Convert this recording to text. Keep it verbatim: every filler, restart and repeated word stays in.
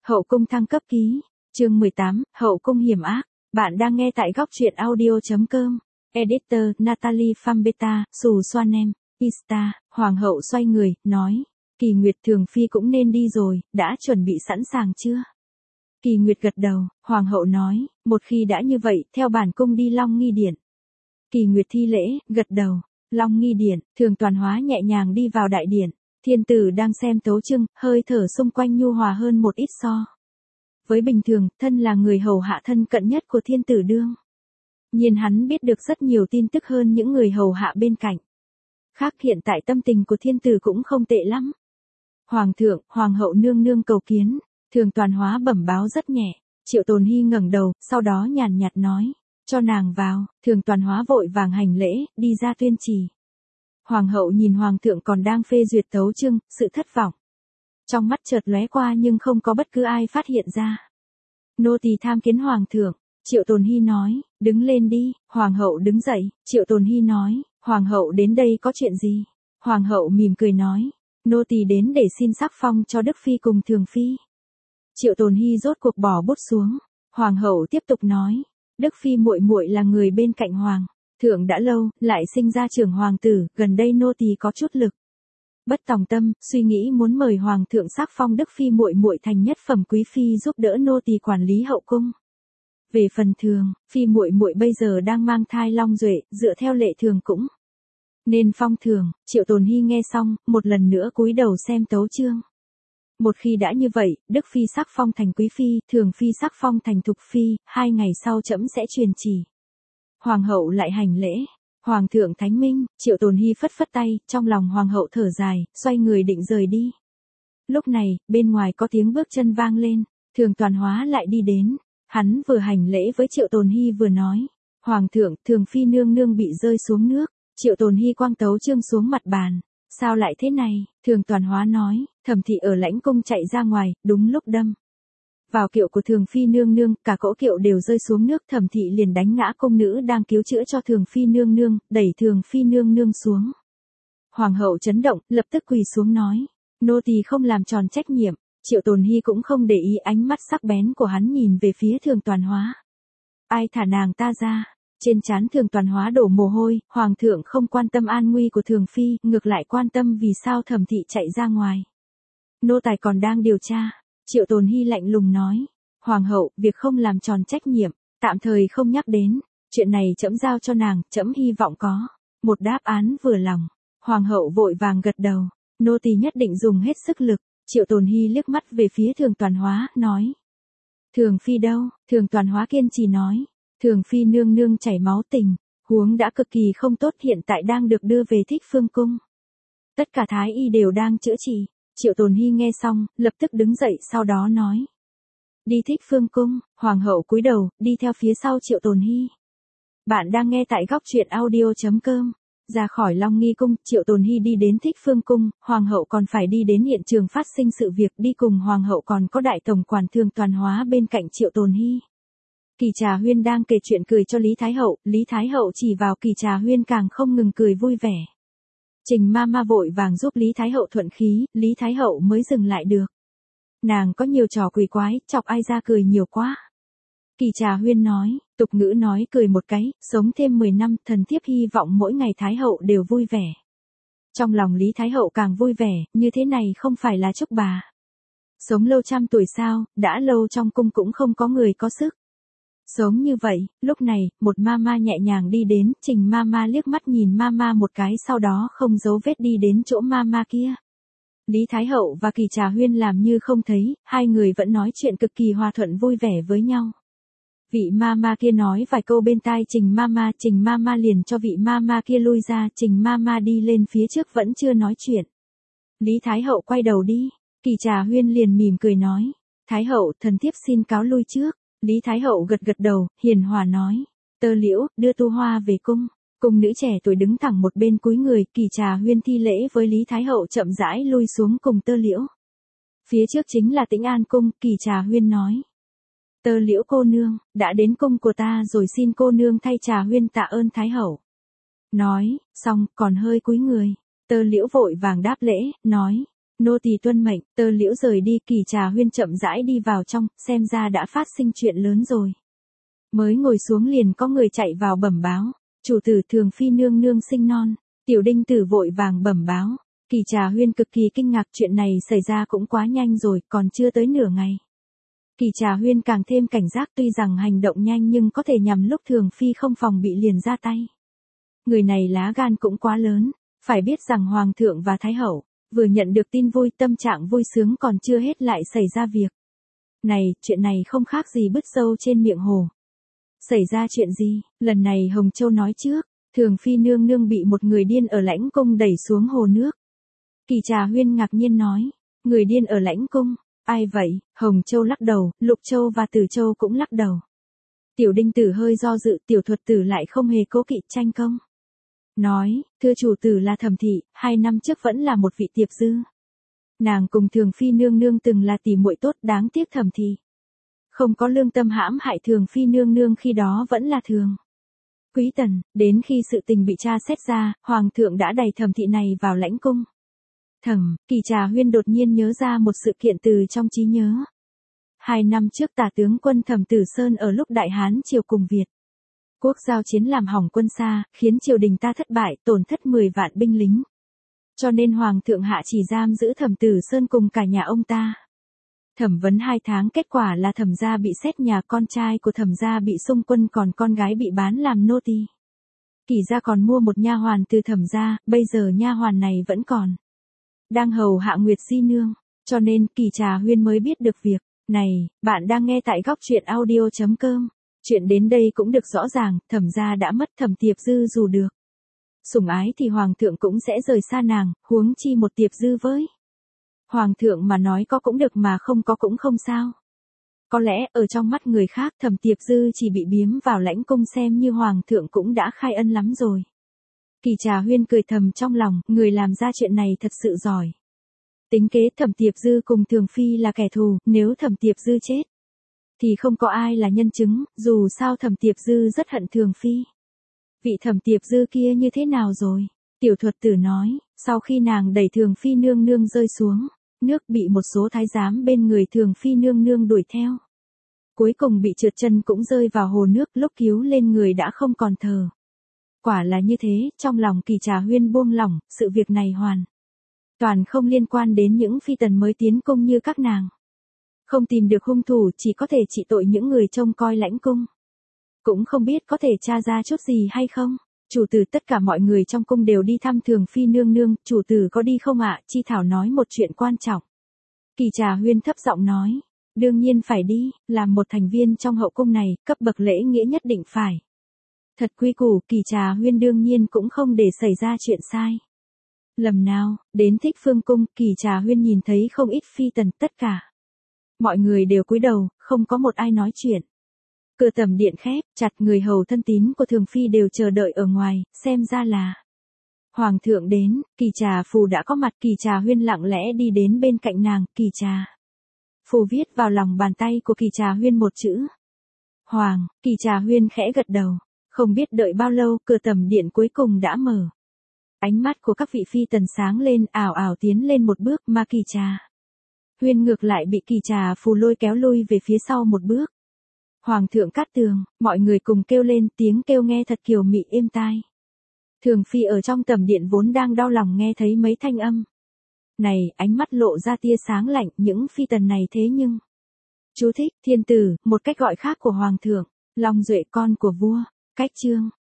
Hậu cung thăng cấp ký, chương mười tám, Hậu cung hiểm ác. Bạn đang nghe tại góc truyện audio chấm com. Editor Natalie Fambetta, Sù Xoanem, Insta. Hoàng hậu xoay người, nói. Kỳ Nguyệt Thường Phi cũng nên đi rồi, đã chuẩn bị sẵn sàng chưa? Kỳ Nguyệt gật đầu, Hoàng hậu nói, một khi đã như vậy, theo bản cung đi Long Nghi Điện. Kỳ Nguyệt thi lễ, gật đầu. Long Nghi Điện, Thường Toàn Hóa nhẹ nhàng đi vào đại điện. Thiên tử đang xem tấu chương, hơi thở xung quanh nhu hòa hơn một ít so. Với bình thường, thân là người hầu hạ thân cận nhất của thiên tử đương. Nhiên hắn biết được rất nhiều tin tức hơn những người hầu hạ bên cạnh. Khác hiện tại tâm tình của thiên tử cũng không tệ lắm. Hoàng thượng, hoàng hậu nương nương cầu kiến, Thường Toàn Hóa bẩm báo rất nhẹ. Triệu Tồn Hy ngẩng đầu, sau đó nhàn nhạt nói, cho nàng vào. Thường Toàn Hóa vội vàng hành lễ, đi ra tuyên trì. Hoàng hậu nhìn hoàng thượng còn đang phê duyệt tấu chương, sự thất vọng. Trong mắt chợt lóe qua nhưng không có bất cứ ai phát hiện ra. Nô tỳ tham kiến hoàng thượng. Triệu Tồn Hy nói, đứng lên đi. Hoàng hậu đứng dậy. Triệu Tồn Hy nói, hoàng hậu đến đây có chuyện gì? Hoàng hậu mỉm cười nói, nô tỳ đến để xin sắc phong cho Đức Phi cùng Thường Phi. Triệu Tồn Hy rốt cuộc bỏ bút xuống. Hoàng hậu tiếp tục nói, Đức Phi muội muội là người bên cạnh hoàng thượng đã lâu, lại sinh ra trưởng hoàng tử, gần đây nô tỳ có chút lực. Bất tòng tâm, suy nghĩ muốn mời hoàng thượng sắc phong Đức Phi muội muội thành nhất phẩm quý phi giúp đỡ nô tỳ quản lý hậu cung. Về phần Thường Phi muội muội bây giờ đang mang thai long duệ, dựa theo lệ thường cũng nên phong thường. Triệu Tồn Hy nghe xong, một lần nữa cúi đầu xem tấu chương. Một khi đã như vậy, Đức Phi sắc phong thành quý phi, Thường Phi sắc phong thành thục phi, hai ngày sau trẫm sẽ truyền chỉ. Hoàng hậu lại hành lễ. Hoàng thượng thánh minh. Triệu Tồn Hy phất phất tay, trong lòng hoàng hậu thở dài, xoay người định rời đi. Lúc này, bên ngoài có tiếng bước chân vang lên, Thường Toàn Hóa lại đi đến. Hắn vừa hành lễ với Triệu Tồn Hy vừa nói, Hoàng thượng, Thường Phi nương nương bị rơi xuống nước. Triệu Tồn Hy quăng tấu chương xuống mặt bàn. Sao lại thế này? Thường Toàn Hóa nói, Thẩm thị ở lãnh cung chạy ra ngoài, đúng lúc đâm vào kiệu của Thường Phi nương nương, cả cỗ kiệu đều rơi xuống nước. Thẩm thị liền đánh ngã cung nữ đang cứu chữa cho Thường Phi nương nương, đẩy Thường Phi nương nương xuống. Hoàng hậu chấn động, lập tức quỳ xuống nói, nô tỳ không làm tròn trách nhiệm. Triệu Tồn Hy cũng không để ý ánh mắt sắc bén của hắn nhìn về phía Thường Toàn Hóa. Ai thả nàng ta ra? Trên trán Thường Toàn Hóa đổ mồ hôi, hoàng thượng không quan tâm an nguy của Thường Phi, ngược lại quan tâm vì sao Thẩm thị chạy ra ngoài. Nô tài còn đang điều tra. Triệu Tồn Hy lạnh lùng nói, hoàng hậu, việc không làm tròn trách nhiệm, tạm thời không nhắc đến, chuyện này trẫm giao cho nàng, trẫm hy vọng có một đáp án vừa lòng. Hoàng hậu vội vàng gật đầu, nô tỳ nhất định dùng hết sức lực. Triệu Tồn Hy liếc mắt về phía Thường Toàn Hóa, nói, Thường Phi đâu? Thường Toàn Hóa kiên trì nói, Thường Phi nương nương chảy máu tình, huống đã cực kỳ không tốt, hiện tại đang được đưa về Thích Phương cung. Tất cả thái y đều đang chữa trị. Triệu Tồn Hy nghe xong, lập tức đứng dậy, sau đó nói, đi Thích Phương cung. Hoàng hậu cúi đầu, đi theo phía sau Triệu Tồn Hy. Bạn đang nghe tại góc truyện audio chấm com. Ra khỏi Long Nghi cung, Triệu Tồn Hy đi đến Thích Phương cung, hoàng hậu còn phải đi đến hiện trường phát sinh sự việc, đi cùng hoàng hậu còn có đại tổng quản Thường Toàn Hóa bên cạnh Triệu Tồn Hy. Kỳ Trà Huyên đang kể chuyện cười cho Lý Thái hậu, Lý Thái hậu chỉ vào Kỳ Trà Huyên càng không ngừng cười vui vẻ. Trình ma ma vội vàng giúp Lý Thái hậu thuận khí, Lý Thái hậu mới dừng lại được. Nàng có nhiều trò quỷ quái, chọc ai ra cười nhiều quá. Kỳ Trà Huyên nói, tục ngữ nói cười một cái, sống thêm mười năm, thần thiếp hy vọng mỗi ngày Thái hậu đều vui vẻ. Trong lòng Lý Thái hậu càng vui vẻ, như thế này không phải là chúc bà sống lâu trăm tuổi sao, đã lâu trong cung cũng không có người có sức sống như vậy. Lúc này, một ma ma nhẹ nhàng đi đến, Trình ma ma liếc mắt nhìn ma ma một cái, sau đó không giấu vết đi đến chỗ ma ma kia. Lý Thái hậu và Kỳ Trà Huyên làm như không thấy, hai người vẫn nói chuyện cực kỳ hòa thuận vui vẻ với nhau. Vị ma ma kia nói vài câu bên tai Trình ma ma, Trình ma ma liền cho vị ma ma kia lui ra, Trình ma ma đi lên phía trước vẫn chưa nói chuyện. Lý Thái hậu quay đầu đi, Kỳ Trà Huyên liền mỉm cười nói, Thái hậu, thần thiếp xin cáo lui trước. Lý Thái hậu gật gật đầu, hiền hòa nói, Tơ Liễu, đưa Tu Hoa về cung. Cung nữ trẻ tuổi đứng thẳng một bên cúi người, Kỳ Trà Huyên thi lễ với Lý Thái hậu chậm rãi lui xuống cùng Tơ Liễu. Phía trước chính là Tĩnh An cung, Kỳ Trà Huyên nói, Tơ Liễu cô nương, đã đến cung của ta rồi, xin cô nương thay Trà Huyên tạ ơn Thái hậu. Nói, xong, còn hơi cúi người. Tơ Liễu vội vàng đáp lễ, nói, Nô tỳ tuân mệnh, Tơ Liễu rời đi, Kỳ Trà Huyên chậm rãi đi vào trong, xem ra đã phát sinh chuyện lớn rồi. Mới ngồi xuống liền có người chạy vào bẩm báo, chủ tử Thường Phi nương nương sinh non. Tiểu Đinh Tử vội vàng bẩm báo, Kỳ Trà Huyên cực kỳ kinh ngạc, chuyện này xảy ra cũng quá nhanh rồi, còn chưa tới nửa ngày. Kỳ Trà Huyên càng thêm cảnh giác, tuy rằng hành động nhanh nhưng có thể nhằm lúc Thường Phi không phòng bị liền ra tay. Người này lá gan cũng quá lớn, phải biết rằng Hoàng thượng và Thái hậu vừa nhận được tin vui, tâm trạng vui sướng còn chưa hết lại xảy ra việc. Này, chuyện này không khác gì bứt râu trên miệng hổ. Xảy ra chuyện gì? Lần này Hồng Châu nói trước, Thường Phi nương nương bị một người điên ở lãnh cung đẩy xuống hồ nước. Kỳ Trà Huyên ngạc nhiên nói, người điên ở lãnh cung, ai vậy? Hồng Châu lắc đầu, Lục Châu và Từ Châu cũng lắc đầu. Tiểu Đinh Tử hơi do dự, Tiểu Thuật Tử lại không hề cố kỵ tranh công. Nói, thưa chủ tử là Thẩm thị, hai năm trước vẫn là một vị tiệp dư. Nàng cùng Thường Phi nương nương từng là tỷ muội tốt, đáng tiếc Thẩm thị không có lương tâm hãm hại Thường Phi nương nương, khi đó vẫn là Thường Quý Tần, đến khi sự tình bị tra xét ra, Hoàng thượng đã đày Thẩm thị này vào lãnh cung. Thẩm, Kỳ Trà Huyên đột nhiên nhớ ra một sự kiện từ trong trí nhớ. Hai năm trước Tả tướng quân Thẩm Tử Sơn ở lúc Đại Hán triều cùng Việt quốc giao chiến làm hỏng quân xa, khiến triều đình ta thất bại, tổn thất mười vạn binh lính. Cho nên Hoàng thượng hạ chỉ giam giữ Thẩm Tử Sơn cùng cả nhà ông ta. Thẩm vấn hai tháng, kết quả là Thẩm gia bị xét nhà, con trai của Thẩm gia bị xung quân, còn con gái bị bán làm nô tỳ. Kỳ gia còn mua một nha hoàn từ Thẩm gia, bây giờ nha hoàn này vẫn còn đang hầu hạ Nguyệt Di nương, cho nên Kỳ Trà Huyên mới biết được việc này. Bạn đang nghe tại góc truyện audio chấm com. Chuyện đến đây cũng được rõ ràng, Thẩm gia đã mất, Thẩm Tiệp Dư dù được sủng ái thì Hoàng thượng cũng sẽ rời xa nàng, huống chi một Tiệp Dư với Hoàng thượng mà nói có cũng được mà không có cũng không sao. Có lẽ ở trong mắt người khác Thẩm Tiệp Dư chỉ bị biếm vào lãnh cung xem như Hoàng thượng cũng đã khai ân lắm rồi. Kỳ Trà Huyên cười thầm trong lòng, người làm ra chuyện này thật sự giỏi. Tính kế Thẩm Tiệp Dư cùng Thường Phi là kẻ thù, nếu Thẩm Tiệp Dư chết thì không có ai là nhân chứng, dù sao Thẩm Tiệp Dư rất hận Thường Phi. Vị Thẩm Tiệp Dư kia như thế nào rồi? Tiểu Thuật Tử nói, sau khi nàng đẩy Thường Phi nương nương rơi xuống nước, bị một số thái giám bên người Thường Phi nương nương đuổi theo. Cuối cùng bị trượt chân cũng rơi vào hồ nước, lúc cứu lên người đã không còn thở. Quả là như thế, trong lòng Kỳ Trà Huyên buông lỏng, sự việc này hoàn toàn không liên quan đến những phi tần mới tiến cung như các nàng. Không tìm được hung thủ, chỉ có thể trị tội những người trông coi lãnh cung. Cũng không biết có thể tra ra chút gì hay không. Chủ tử, tất cả mọi người trong cung đều đi thăm Thường Phi nương nương, chủ tử có đi không ạ? Chi Thảo nói một chuyện quan trọng. Kỳ Trà Huyên thấp giọng nói, đương nhiên phải đi, làm một thành viên trong hậu cung này, cấp bậc lễ nghĩa nhất định phải thật quy củ. Kỳ Trà Huyên đương nhiên cũng không để xảy ra chuyện sai lầm nào. Đến Thích Phương cung, Kỳ Trà Huyên nhìn thấy không ít phi tần, tất cả mọi người đều cúi đầu, không có một ai nói chuyện. Cửa tẩm điện khép chặt, người hầu thân tín của Thường Phi đều chờ đợi ở ngoài, xem ra là Hoàng thượng đến. Kỳ Trà Phù đã có mặt, Kỳ Trà Huyên lặng lẽ đi đến bên cạnh nàng. Kỳ Trà Phù viết vào lòng bàn tay của Kỳ Trà Huyên một chữ Hoàng. Kỳ Trà Huyên khẽ gật đầu. Không biết đợi bao lâu, cửa tẩm điện cuối cùng đã mở. Ánh mắt của các vị phi tần sáng lên, ảo ảo tiến lên một bước, mà Kỳ Trà Huyên ngược lại bị Kỳ Trà Phù lôi kéo lui về phía sau một bước. Hoàng thượng Cát Tường, mọi người cùng kêu lên, tiếng kêu nghe thật kiều mị êm tai. Thường Phi ở trong tẩm điện vốn đang đau lòng nghe thấy mấy thanh âm này, ánh mắt lộ ra tia sáng lạnh, những phi tần này thế nhưng. Chú thích, thiên tử, một cách gọi khác của Hoàng thượng, Long Duệ con của vua, cách chương.